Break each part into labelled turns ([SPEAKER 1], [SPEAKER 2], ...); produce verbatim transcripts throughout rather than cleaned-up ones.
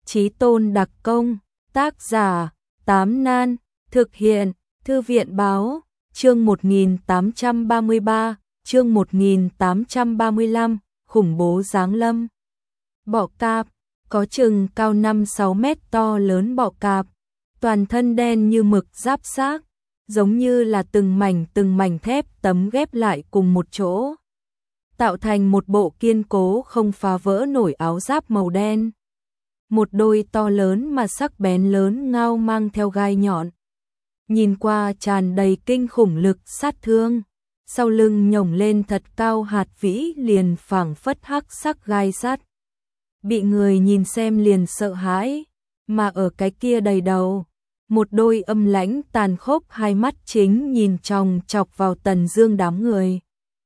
[SPEAKER 1] Chí Tôn đặc công, tác giả, Tám Nan, thực hiện, Thư viện báo, chương một nghìn tám trăm ba mươi ba, chương một nghìn tám trăm ba mươi lăm, khủng bố giáng lâm. Bọ cạp, có chừng cao năm sáu mét to lớn bọ cạp, toàn thân đen như mực giáp xác, giống như là từng mảnh từng mảnh thép tấm ghép lại cùng một chỗ, tạo thành một bộ kiên cố không phá vỡ nổi áo giáp màu đen. Một đôi to lớn mà sắc bén lớn ngao mang theo gai nhọn, nhìn qua tràn đầy kinh khủng lực sát thương, sau lưng nhổng lên thật cao hạt vĩ liền phảng phất hắc sắc gai sắt. Bị người nhìn xem liền sợ hãi, mà ở cái kia đầy đầu, một đôi âm lãnh tàn khốc hai mắt chính nhìn chòng chọc vào Tần Dương đám người.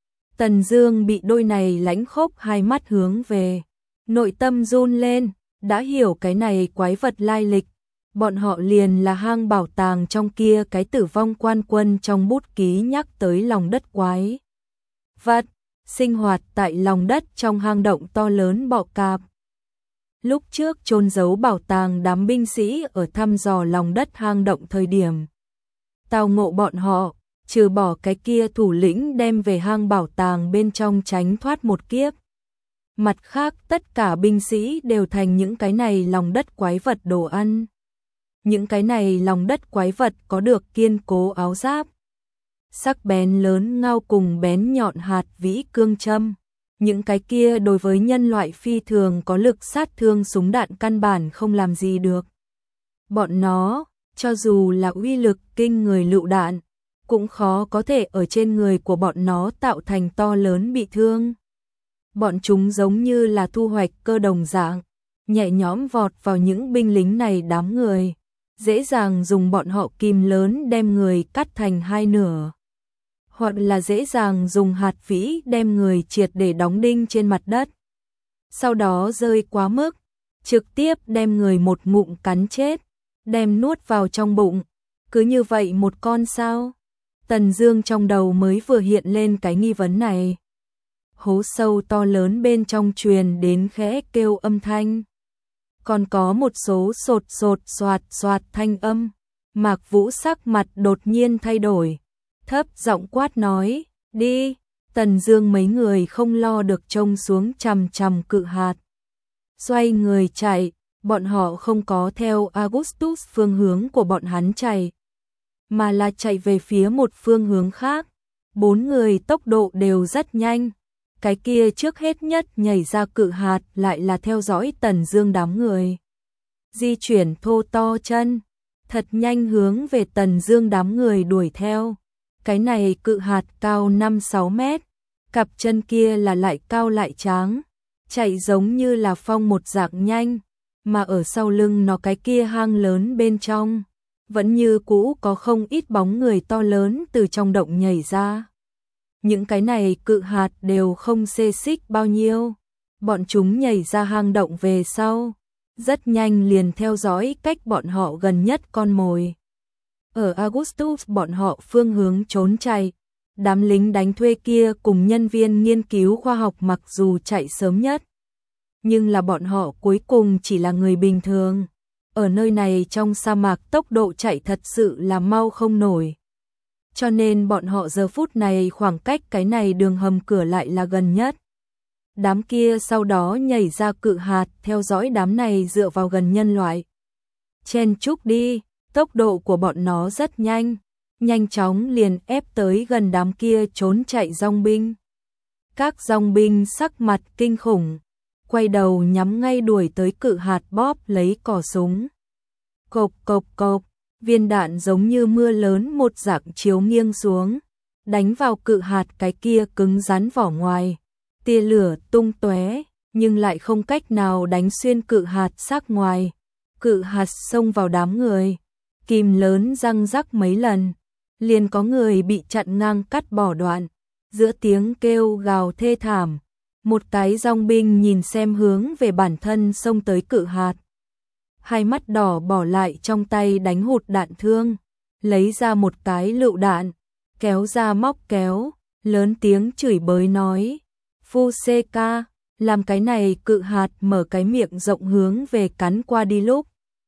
[SPEAKER 1] Tần Dương bị đôi này lãnh khốc hai mắt hướng về, nội tâm run lên, đã hiểu cái này quái vật lai lịch, bọn họ liền là hang bảo tàng trong kia cái Tử Vong Quan Quân trong bút ký nhắc tới lòng đất quái vật, sinh hoạt tại lòng đất trong hang động to lớn bọ cạp. Lúc trước chôn giấu bảo tàng đám binh sĩ ở thăm dò lòng đất hang động thời điểm tao ngộ bọn họ, trừ bỏ cái kia thủ lĩnh đem về hang bảo tàng bên trong tránh thoát một kiếp. Mặt khác tất cả binh sĩ đều thành những cái này lòng đất quái vật đồ ăn. Những cái này lòng đất quái vật có được kiên cố áo giáp, sắc bén lớn ngao cùng bén nhọn hạt vĩ cương châm. Những cái kia đối với nhân loại phi thường có lực sát thương súng đạn căn bản không làm gì được. Bọn nó, cho dù là uy lực kinh người lựu đạn, cũng khó có thể ở trên người của bọn nó tạo thành to lớn bị thương. Bọn chúng giống như là thu hoạch cơ đồng dạng, nhẹ nhõm vọt vào những binh lính này đám người, dễ dàng dùng bọn họ kìm lớn đem người cắt thành hai nửa, hoặc là dễ dàng dùng hạt vĩ đem người triệt để đóng đinh trên mặt đất. Sau đó rơi quá mức, trực tiếp đem người một ngụm cắn chết, đem nuốt vào trong bụng. Cứ như vậy một con sao? Tần Dương trong đầu mới vừa hiện lên cái nghi vấn này. Hố sâu to lớn bên trong truyền đến khẽ kêu âm thanh. Còn có một số sột sột soạt soạt thanh âm. Mạc Vũ sắc mặt đột nhiên thay đổi, thấp giọng quát nói, đi. Tần Dương mấy người không lo được trông xuống chằm chằm cự hạt, xoay người chạy. Bọn họ không có theo Augustus phương hướng của bọn hắn chạy, mà là chạy về phía một phương hướng khác. Bốn người tốc độ đều rất nhanh. Cái kia trước hết nhất nhảy ra cự hạt lại là theo dõi Tần Dương đám người, di chuyển thô to chân, thật nhanh hướng về Tần Dương đám người đuổi theo. Cái này cự hạt cao năm sáu mét, cặp chân kia là lại cao lại tráng, chạy giống như là phong một dạng nhanh, mà ở sau lưng nó cái kia hang lớn bên trong, vẫn như cũ có không ít bóng người to lớn từ trong động nhảy ra. Những cái này cự hạt đều không xê xích bao nhiêu, bọn chúng nhảy ra hang động về sau, rất nhanh liền theo dõi cách bọn họ gần nhất con mồi. Ở Augustus bọn họ phương hướng trốn chạy, đám lính đánh thuê kia cùng nhân viên nghiên cứu khoa học mặc dù chạy sớm nhất, nhưng là bọn họ cuối cùng chỉ là người bình thường. Ở nơi này trong sa mạc tốc độ chạy thật sự là mau không nổi. Cho nên bọn họ giờ phút này khoảng cách cái này đường hầm cửa lại là gần nhất. Đám kia sau đó nhảy ra cự hạt theo dõi đám này dựa vào gần nhân loại. Chen chúc đi, tốc độ của bọn nó rất nhanh, nhanh chóng liền ép tới gần đám kia trốn chạy dòng binh. Các dòng binh sắc mặt kinh khủng, quay đầu nhắm ngay đuổi tới cự hạt bóp lấy cò súng. Cộp cộp cộp, viên đạn giống như mưa lớn một dạng chiếu nghiêng xuống, đánh vào cự hạt cái kia cứng rắn vỏ ngoài. Tia lửa tung tóe, nhưng lại không cách nào đánh xuyên cự hạt xác ngoài. Cự hạt xông vào đám người, kìm lớn răng rắc mấy lần, liền có người bị chặn ngang cắt bỏ đoạn. Giữa tiếng kêu gào thê thảm, một cái dòng binh nhìn xem hướng về bản thân xông tới cự hạt, hai mắt đỏ bỏ lại trong tay đánh hụt đạn thương, lấy ra một cái lựu đạn, kéo ra móc kéo, lớn tiếng chửi bới nói, Phu xê ca, làm cái này cự hạt mở cái miệng rộng hướng về cắn qua đi lúc.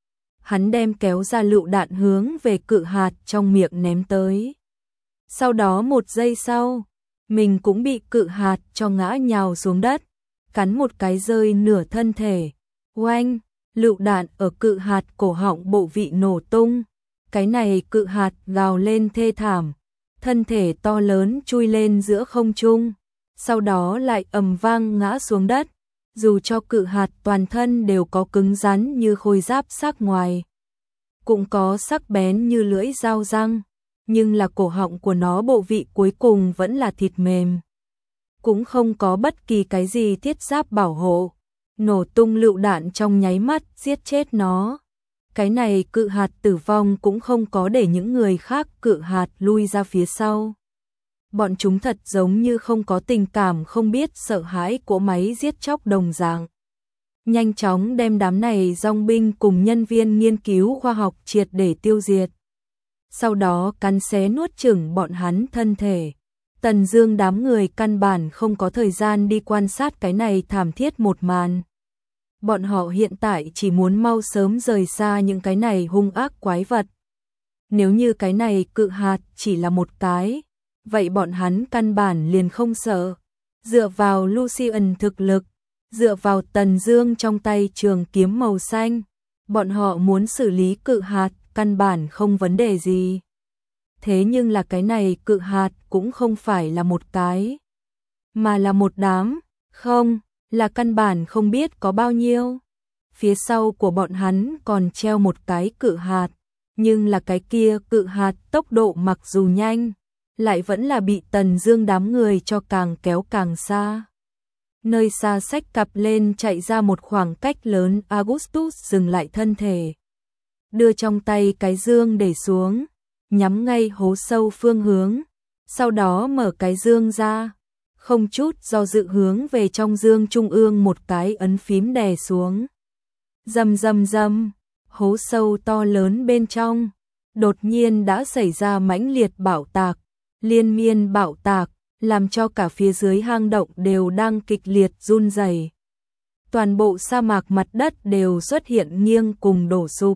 [SPEAKER 1] Hắn đem kéo ra lựu đạn hướng về cự hạt trong miệng ném tới. Sau đó một giây sau, mình cũng bị cự hạt cho ngã nhào xuống đất, cắn một cái rơi nửa thân thể. Oanh, lựu đạn ở cự hạt cổ họng bộ vị nổ tung. Cái này cự hạt gào lên thê thảm, thân thể to lớn chui lên giữa không trung, sau đó lại ầm vang ngã xuống đất. Dù cho cự hạt toàn thân đều có cứng rắn như khôi giáp sắc ngoài, cũng có sắc bén như lưỡi dao răng, nhưng là cổ họng của nó bộ vị cuối cùng vẫn là thịt mềm, cũng không có bất kỳ cái gì thiết giáp bảo hộ. Nổ tung lựu đạn trong nháy mắt giết chết nó. Cái này cự hạt tử vong cũng không có để những người khác cự hạt lui ra phía sau. Bọn chúng thật giống như không có tình cảm, không biết sợ hãi của máy giết chóc đồng dạng. Nhanh chóng đem đám này dòng binh cùng nhân viên nghiên cứu khoa học triệt để tiêu diệt. Sau đó cắn xé nuốt chửng bọn hắn thân thể. Tần Dương đám người căn bản không có thời gian đi quan sát cái này thảm thiết một màn. Bọn họ hiện tại chỉ muốn mau sớm rời xa những cái này hung ác quái vật. Nếu như cái này cự hạt chỉ là một cái, vậy bọn hắn căn bản liền không sợ. Dựa vào Lucian thực lực, dựa vào Tần Dương trong tay trường kiếm màu xanh, bọn họ muốn xử lý cự hạt căn bản không vấn đề gì. Thế nhưng là cái này cự hạt cũng không phải là một cái, mà là một đám, không, là căn bản không biết có bao nhiêu. Phía sau của bọn hắn còn treo một cái cự hạt, nhưng là cái kia cự hạt tốc độ mặc dù nhanh, lại vẫn là bị Tần Dương đám người cho càng kéo càng xa. Nơi xa xách cặp lên chạy ra một khoảng cách lớn, Augustus dừng lại thân thể, đưa trong tay cái dương để xuống, nhắm ngay hố sâu phương hướng, sau đó mở cái dương ra, không chút do dự hướng về trong dương trung ương một cái ấn phím đè xuống. Rầm rầm rầm, hố sâu to lớn bên trong đột nhiên đã xảy ra mãnh liệt bạo tạc, liên miên bạo tạc, làm cho cả phía dưới hang động đều đang kịch liệt run rẩy. Toàn bộ sa mạc mặt đất đều xuất hiện nghiêng cùng đổ sụp.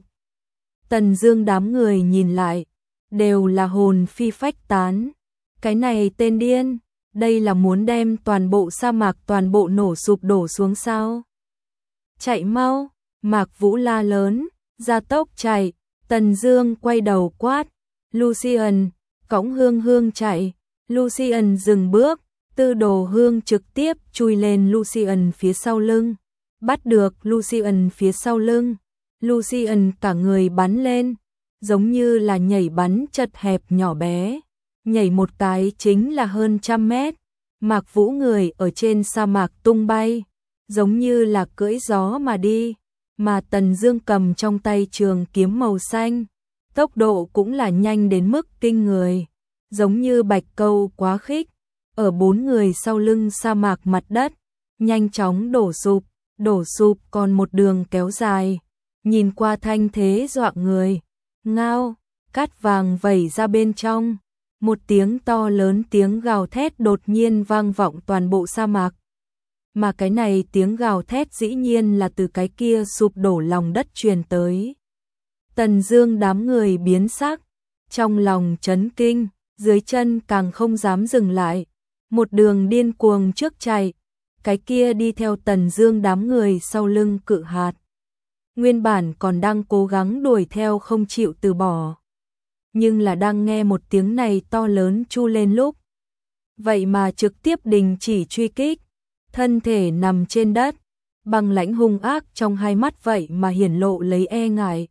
[SPEAKER 1] Tần Dương đám người nhìn lại, đều là hồn phi phách tán. Cái này tên điên, đây là muốn đem toàn bộ sa mạc toàn bộ nổ sụp đổ xuống sao? Chạy mau, Mạc Vũ la lớn, gia tốc chạy. Tần Dương quay đầu quát, Lucian, cõng Hương Hương chạy. Lucian dừng bước, Tư Đồ Hương trực tiếp chui lên Lucian phía sau lưng, bắt được Lucian phía sau lưng. Lucian cả người bắn lên, giống như là nhảy bắn chật hẹp nhỏ bé, nhảy một cái chính là hơn trăm mét. Mạc Vũ người ở trên sa mạc tung bay, giống như là cưỡi gió mà đi, mà Tần Dương cầm trong tay trường kiếm màu xanh, tốc độ cũng là nhanh đến mức kinh người, giống như bạch câu quá khích, ở bốn người sau lưng sa mạc mặt đất, nhanh chóng đổ sụp, đổ sụp còn một đường kéo dài, nhìn qua thanh thế dọa người. Ngao, cát vàng vẩy ra bên trong, một tiếng to lớn tiếng gào thét đột nhiên vang vọng toàn bộ sa mạc. Mà cái này tiếng gào thét dĩ nhiên là từ cái kia sụp đổ lòng đất truyền tới. Tần Dương đám người biến sắc, trong lòng chấn kinh, dưới chân càng không dám dừng lại, một đường điên cuồng trước chạy. Cái kia đi theo Tần Dương đám người sau lưng cự hạt, nguyên bản còn đang cố gắng đuổi theo không chịu từ bỏ, nhưng là đang nghe một tiếng này to lớn chu lên lúc, vậy mà trực tiếp đình chỉ truy kích, thân thể nằm trên đất, băng lãnh hung ác trong hai mắt vậy mà hiển lộ lấy e ngại.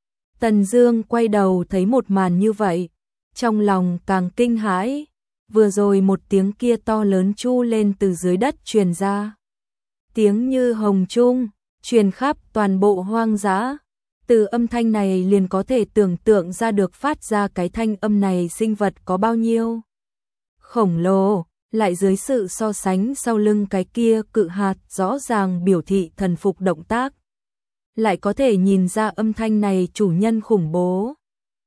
[SPEAKER 1] Tần Dương quay đầu thấy một màn như vậy, trong lòng càng kinh hãi, vừa rồi một tiếng kia to lớn chu lên từ dưới đất truyền ra, tiếng như hồng trung, truyền khắp toàn bộ hoang dã. Từ âm thanh này liền có thể tưởng tượng ra được phát ra cái thanh âm này sinh vật có bao nhiêu khổng lồ, lại dưới sự so sánh sau lưng cái kia cự hạt rõ ràng biểu thị thần phục động tác, lại có thể nhìn ra âm thanh này chủ nhân khủng bố.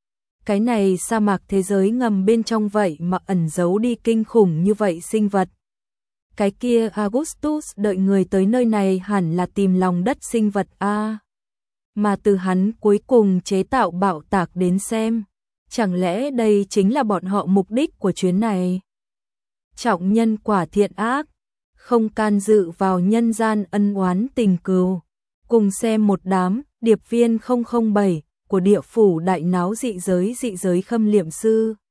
[SPEAKER 1] Cái này sa mạc thế giới ngầm bên trong vậy mà ẩn giấu đi kinh khủng như vậy sinh vật. Cái kia Augustus đợi người tới nơi này hẳn là tìm lòng đất sinh vật a, mà từ hắn cuối cùng chế tạo bạo tạc đến xem, chẳng lẽ đây chính là bọn họ mục đích của chuyến này? Trọng nhân quả thiện ác, không can dự vào nhân gian ân oán tình cừu, cùng xem một đám điệp viên không không bảy của địa phủ đại náo dị giới dị giới khâm liệm sư.